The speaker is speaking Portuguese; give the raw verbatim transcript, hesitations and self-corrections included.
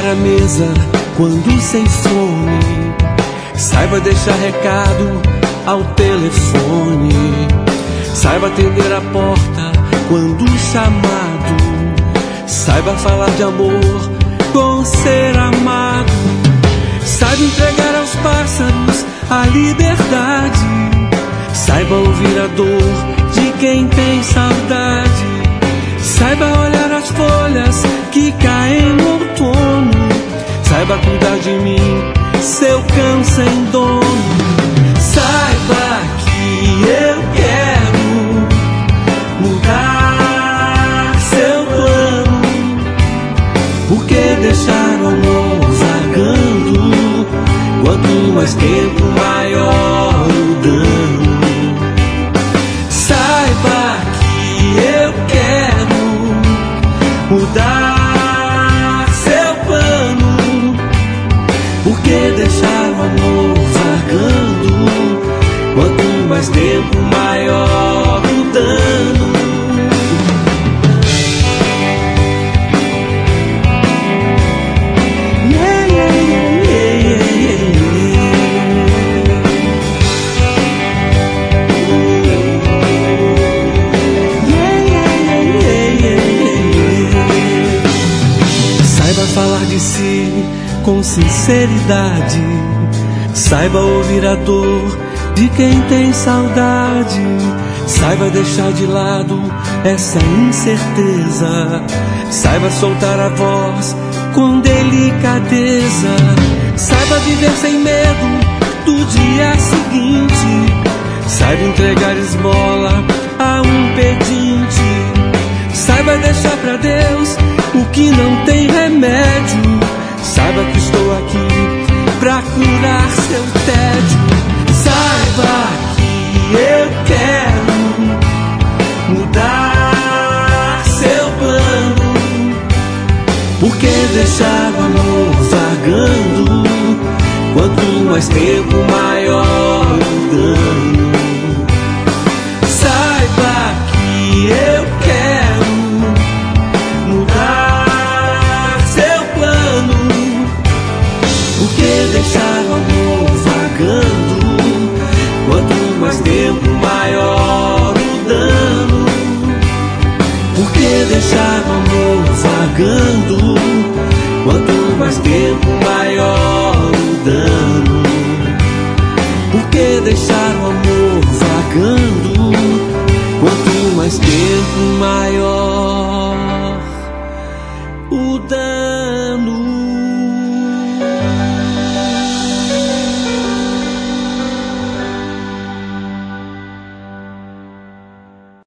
a mesa quando sem fome. Saiba deixar recado ao telefone. Saiba atender a porta quando chamado. Saiba falar de amor com ser amado. Saiba entregar aos pássaros a liberdade. Saiba ouvir a dor de quem tem saudade. Saiba olhar as folhas que caem no outono. Saiba cuidar de mim, seu cão sem dono. Saiba que eu quero mudar seu plano. Por que deixar o amor vagando? Quanto mais tempo, maior o dano. Saiba que eu quero mudar seu plano. Por que deixar o amor vagando? Quanto mais tempo, maior o dano. Yeah, yeah, yeah, yeah, yeah, yeah. Saiba falar de si com sinceridade. Saiba ouvir a dor de quem tem saudade. Saiba deixar de lado essa incerteza. Saiba soltar a voz com delicadeza. Saiba viver sem medo do dia seguinte. Saiba entregar esmola a um pedinte. Saiba deixar pra Deus o que não tem remédio. Saiba que estou aqui pra curar seu tédio. Saiba que eu quero mudar seu plano. Por que deixar o amor vagando? Quanto mais tempo, maior o dano. Saiba que eu quero mudar seu plano. Por que deixar o amor vagando? Quanto mais tempo, maior o dano. Por que deixar o amor vagando? Quanto mais tempo, maior o dano. Por que deixar o amor vagando? Quanto mais tempo, maior